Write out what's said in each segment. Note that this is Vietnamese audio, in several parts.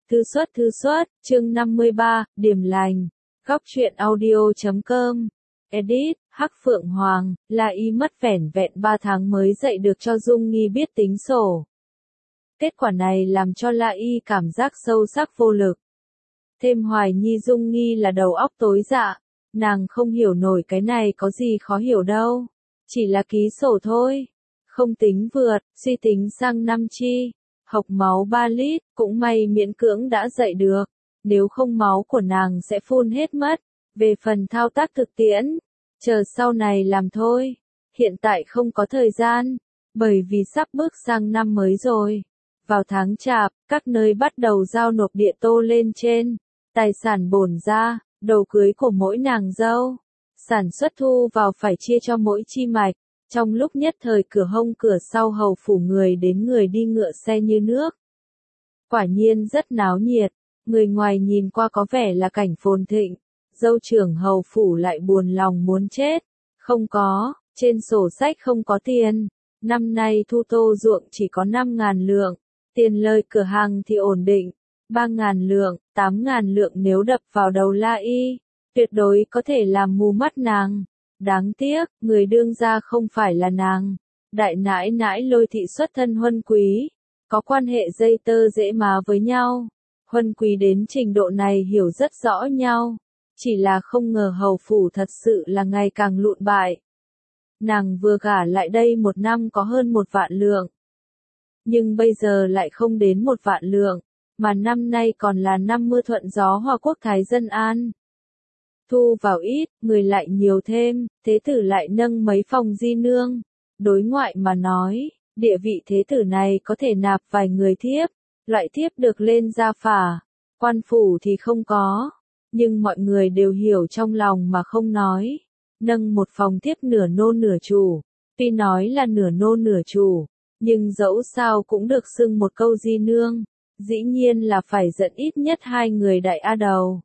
Thư xuất, chương 53, điểm lành. Góc truyện audio.com. Edit, Hắc Phượng Hoàng, La Y mất vẻn vẹn 3 tháng mới dạy được cho Dung Nghi biết tính sổ. Kết quả này làm cho La Y cảm giác sâu sắc vô lực. Thêm hoài nhi Dung Nghi là đầu óc tối dạ, nàng không hiểu nổi cái này có gì khó hiểu đâu. Chỉ là ký sổ thôi. Không tính vượt, suy tính sang năm chi. Học máu 3 lít, cũng may miễn cưỡng đã dậy được. Nếu không máu của nàng sẽ phun hết mất. Về phần thao tác thực tiễn, chờ sau này làm thôi. Hiện tại không có thời gian, bởi vì sắp bước sang năm mới rồi. Vào tháng Chạp, các nơi bắt đầu giao nộp địa tô lên trên. Tài sản bổn ra, đầu cưới của mỗi nàng dâu. Sản xuất thu vào phải chia cho mỗi chi mạch. Trong lúc nhất thời cửa hông cửa sau hầu phủ người đến người đi ngựa xe như nước. Quả nhiên rất náo nhiệt, người ngoài nhìn qua có vẻ là cảnh phồn thịnh, dâu trưởng hầu phủ lại buồn lòng muốn chết. Không có, trên sổ sách không có tiền, năm nay thu tô ruộng chỉ có 5.000 lượng, tiền lời cửa hàng thì ổn định, 3.000 lượng, 8.000 lượng nếu đập vào đầu La Y, tuyệt đối có thể làm mù mắt nàng. Đáng tiếc, người đương gia không phải là nàng. Đại nãi nãi Lôi thị xuất thân huân quý, có quan hệ dây tơ dễ má với nhau. Huân quý đến trình độ này hiểu rất rõ nhau. Chỉ là không ngờ hầu phủ thật sự là ngày càng lụn bại. Nàng vừa gả lại đây 1 năm có hơn 1 vạn lượng. Nhưng bây giờ lại không đến 1 vạn lượng, mà năm nay còn là năm mưa thuận gió Hoa Quốc Thái Dân An. Thu vào ít, người lại nhiều thêm, thế tử lại nâng mấy phòng di nương. Đối ngoại mà nói, địa vị thế tử này có thể nạp vài người thiếp, loại thiếp được lên gia phả, quan phủ thì không có. Nhưng mọi người đều hiểu trong lòng mà không nói. Nâng một phòng thiếp nửa nô nửa chủ, tuy nói là nửa nô nửa chủ, nhưng dẫu sao cũng được xưng một câu di nương, dĩ nhiên là phải dẫn ít nhất 2 người đại a đầu.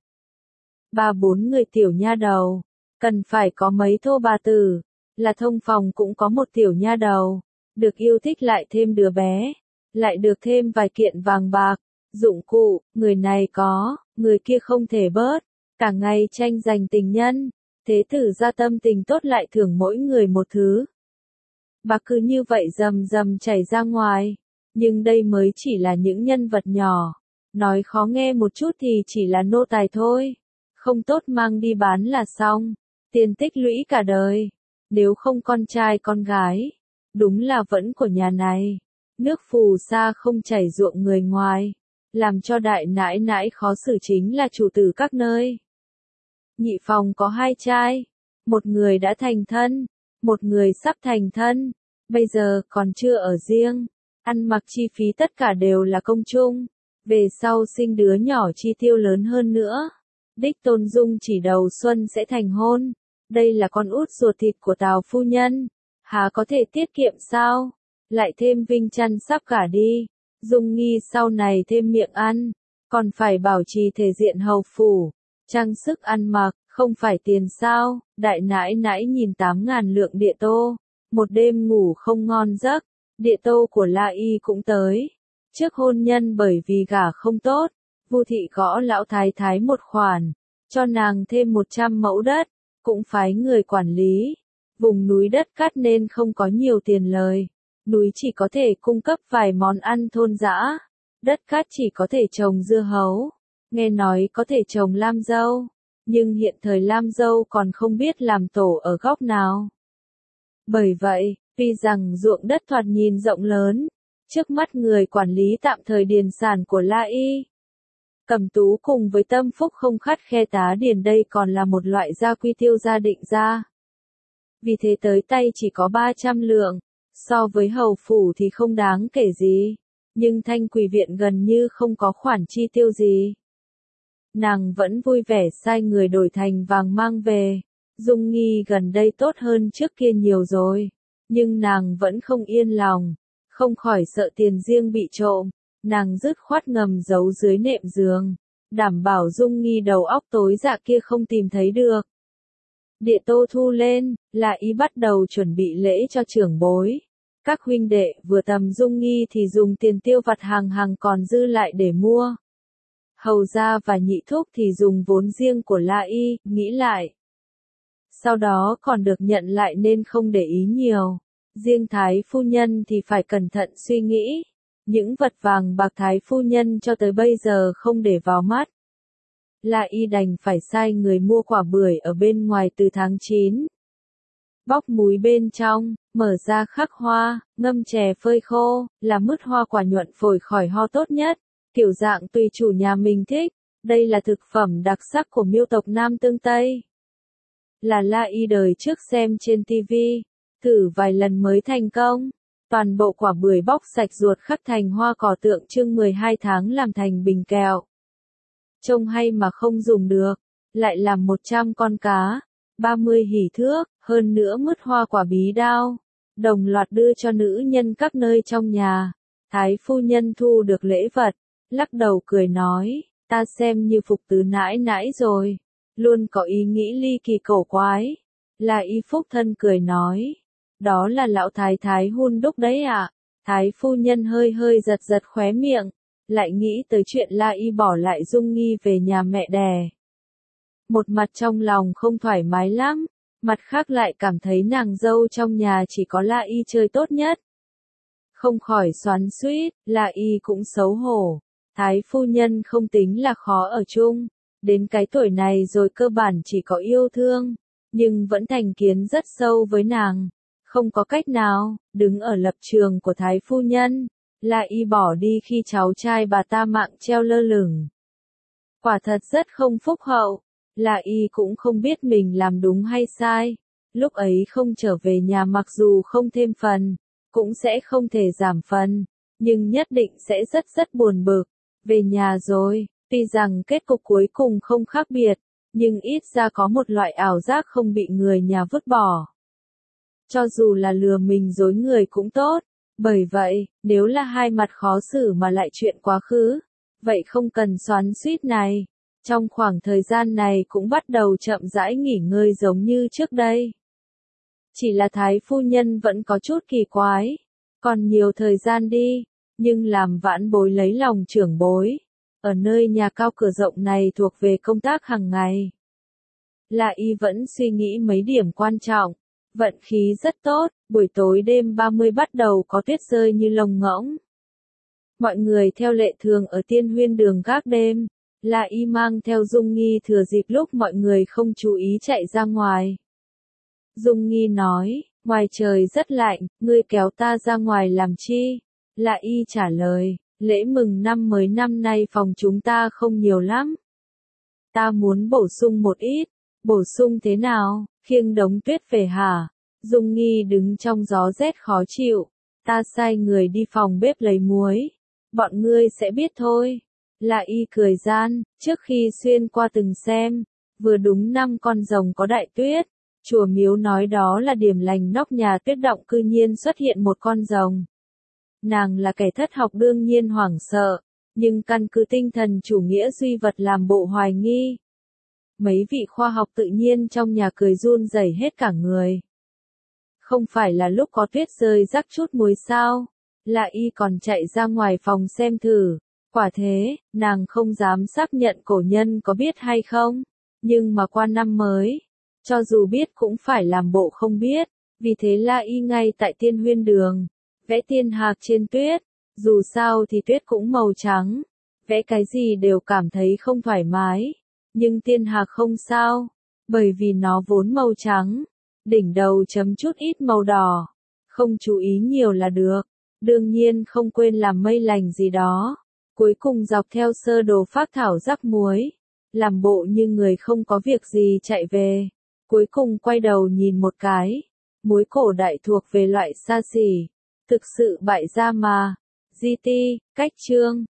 3-4 người tiểu nha đầu, cần phải có mấy thô bà tử, là thông phòng cũng có một tiểu nha đầu, được yêu thích lại thêm đứa bé, lại được thêm vài kiện vàng bạc, dụng cụ, người này có, người kia không thể bớt, cả ngày tranh giành tình nhân, thế tử ra tâm tình tốt lại thưởng mỗi người một thứ. Bạc cứ như vậy rầm rầm chảy ra ngoài, nhưng đây mới chỉ là những nhân vật nhỏ, nói khó nghe một chút thì chỉ là nô tài thôi. Không tốt mang đi bán là xong, tiền tích lũy cả đời, nếu không con trai con gái, đúng là vẫn của nhà này. Nước phù sa không chảy ruộng người ngoài, làm cho đại nãi nãi khó xử chính là chủ tử các nơi. Nhị phòng có 2 trai, một người đã thành thân, một người sắp thành thân, bây giờ còn chưa ở riêng, ăn mặc chi phí tất cả đều là công chung, về sau sinh đứa nhỏ chi tiêu lớn hơn nữa. Đích Tôn Dung chỉ đầu xuân sẽ thành hôn, đây là con út ruột thịt của Tào phu nhân, há có thể tiết kiệm sao? Lại thêm Vinh Chăn sắp gả đi, Dung Nghi sau này thêm miệng ăn, còn phải bảo trì thể diện hầu phủ, trang sức ăn mặc, không phải tiền sao? Đại nãi nãi nhìn 8.000 lượng địa tô, một đêm ngủ không ngon giấc, địa tô của La Y cũng tới. Trước hôn nhân bởi vì gả không tốt, Vu thị gõ lão thái thái một khoản, cho nàng thêm 100 mẫu đất, cũng phái người quản lý. Vùng núi đất cát nên không có nhiều tiền lời, núi chỉ có thể cung cấp vài món ăn thôn dã, đất cát chỉ có thể trồng dưa hấu, nghe nói có thể trồng lam dâu, nhưng hiện thời lam dâu còn không biết làm tổ ở góc nào. Bởi vậy, tuy rằng ruộng đất thoạt nhìn rộng lớn, trước mắt người quản lý tạm thời điền sản của La Y. Cẩm Tú cùng với Tâm Phúc không khắt khe tá điền đây còn là một loại gia quy tiêu gia định ra. Vì thế tới tay chỉ có 300 lượng, so với hầu phủ thì không đáng kể gì, nhưng Thanh Quỳ viện gần như không có khoản chi tiêu gì. Nàng vẫn vui vẻ sai người đổi thành vàng mang về, Dung Nghi gần đây tốt hơn trước kia nhiều rồi, nhưng nàng vẫn không yên lòng, không khỏi sợ tiền riêng bị trộm. Nàng dứt khoát ngầm giấu dưới nệm giường, đảm bảo Dung Nghi đầu óc tối dạ kia không tìm thấy được. Địa tô thu lên, là ý bắt đầu chuẩn bị lễ cho trưởng bối. Các huynh đệ vừa tầm Dung Nghi thì dùng tiền tiêu vặt hàng còn dư lại để mua. Hầu gia và nhị thúc thì dùng vốn riêng của La Y, nghĩ lại. Sau đó còn được nhận lại nên không để ý nhiều. Riêng Thái phu nhân thì phải cẩn thận suy nghĩ. Những vật vàng bạc Thái phu nhân cho tới bây giờ không để vào mắt. La Y đành phải sai người mua quả bưởi ở bên ngoài từ tháng 9. Bóc múi bên trong, mở ra khắc hoa, ngâm chè phơi khô, là mứt hoa quả nhuận phổi khỏi ho tốt nhất. Kiểu dạng tùy chủ nhà mình thích. Đây là thực phẩm đặc sắc của miêu tộc Nam Tương Tây. Là La Y đời trước xem trên TV, thử vài lần mới thành công. Toàn bộ quả bưởi bóc sạch ruột khắc thành hoa cỏ tượng trưng 12 tháng làm thành bình kẹo. Trông hay mà không dùng được, lại làm 100 con cá, 30 hỉ thước, hơn nữa mứt hoa quả bí đao, đồng loạt đưa cho nữ nhân các nơi trong nhà. Thái phu nhân thu được lễ vật, lắc đầu cười nói, ta xem như phục tứ nãi nãi rồi, luôn có ý nghĩ ly kỳ cổ quái. La Y phúc thân cười nói, đó là lão thái thái hun đúc đấy ạ. Thái phu nhân hơi hơi giật giật khóe miệng, lại nghĩ tới chuyện La Y bỏ lại Dung Nghi về nhà mẹ đẻ. Một mặt trong lòng không thoải mái lắm, mặt khác lại cảm thấy nàng dâu trong nhà chỉ có La Y chơi tốt nhất. Không khỏi xoắn xuýt, La Y cũng xấu hổ. Thái phu nhân không tính là khó ở chung, đến cái tuổi này rồi cơ bản chỉ có yêu thương, nhưng vẫn thành kiến rất sâu với nàng. Không có cách nào, đứng ở lập trường của Thái phu nhân, La Y bỏ đi khi cháu trai bà ta mạng treo lơ lửng. Quả thật rất không phúc hậu, La Y cũng không biết mình làm đúng hay sai. Lúc ấy không trở về nhà mặc dù không thêm phần, cũng sẽ không thể giảm phần, nhưng nhất định sẽ rất buồn bực. Về nhà rồi, tuy rằng kết cục cuối cùng không khác biệt, nhưng ít ra có một loại ảo giác không bị người nhà vứt bỏ. Cho dù là lừa mình dối người cũng tốt, bởi vậy, nếu là hai mặt khó xử mà lại chuyện quá khứ, vậy không cần xoắn xuýt này. Trong khoảng thời gian này cũng bắt đầu chậm rãi nghỉ ngơi giống như trước đây. Chỉ là Thái phu nhân vẫn có chút kỳ quái, còn nhiều thời gian đi, nhưng làm vãn bối lấy lòng trưởng bối. Ở nơi nhà cao cửa rộng này thuộc về công tác hàng ngày. La Y vẫn suy nghĩ mấy điểm quan trọng. Vận khí rất tốt, buổi tối đêm 30 bắt đầu có tuyết rơi như lông ngỗng. Mọi người theo lệ thường ở Tiên Huyên đường gác đêm. La Y mang theo Dung Nghi thừa dịp lúc mọi người không chú ý chạy ra ngoài. Dung Nghi nói, ngoài trời rất lạnh, ngươi kéo ta ra ngoài làm chi? La Y trả lời, lễ mừng năm mới năm nay phòng chúng ta không nhiều lắm. Ta muốn bổ sung một ít. Bổ sung thế nào? Khiêng đống tuyết về hả? Dung Nghi đứng trong gió rét khó chịu. Ta sai người đi phòng bếp lấy muối. Bọn ngươi sẽ biết thôi. La Y cười gian, trước khi xuyên qua từng xem, vừa đúng 5 con rồng có đại tuyết. Chùa miếu nói đó là điểm lành nóc nhà tuyết động, cư nhiên xuất hiện một con rồng. Nàng là kẻ thất học đương nhiên hoảng sợ, nhưng căn cứ tinh thần chủ nghĩa duy vật làm bộ hoài nghi. Mấy vị khoa học tự nhiên trong nhà cười run rẩy hết cả người. Không phải là lúc có tuyết rơi rắc chút muối sao? La Y còn chạy ra ngoài phòng xem thử. Quả thế, nàng không dám xác nhận cổ nhân có biết hay không. Nhưng mà qua năm mới, cho dù biết cũng phải làm bộ không biết. Vì thế La Y ngay tại Tiên Huyên đường, vẽ tiên hạc trên tuyết. Dù sao thì tuyết cũng màu trắng. Vẽ cái gì đều cảm thấy không thoải mái. Nhưng tiên hạc không sao, bởi vì nó vốn màu trắng, đỉnh đầu chấm chút ít màu đỏ, không chú ý nhiều là được, đương nhiên không quên làm mây lành gì đó. Cuối cùng dọc theo sơ đồ phác thảo rắc muối, làm bộ như người không có việc gì chạy về, cuối cùng quay đầu nhìn một cái, muối cổ đại thuộc về loại xa xỉ, thực sự bại gia mà. GT, cách chương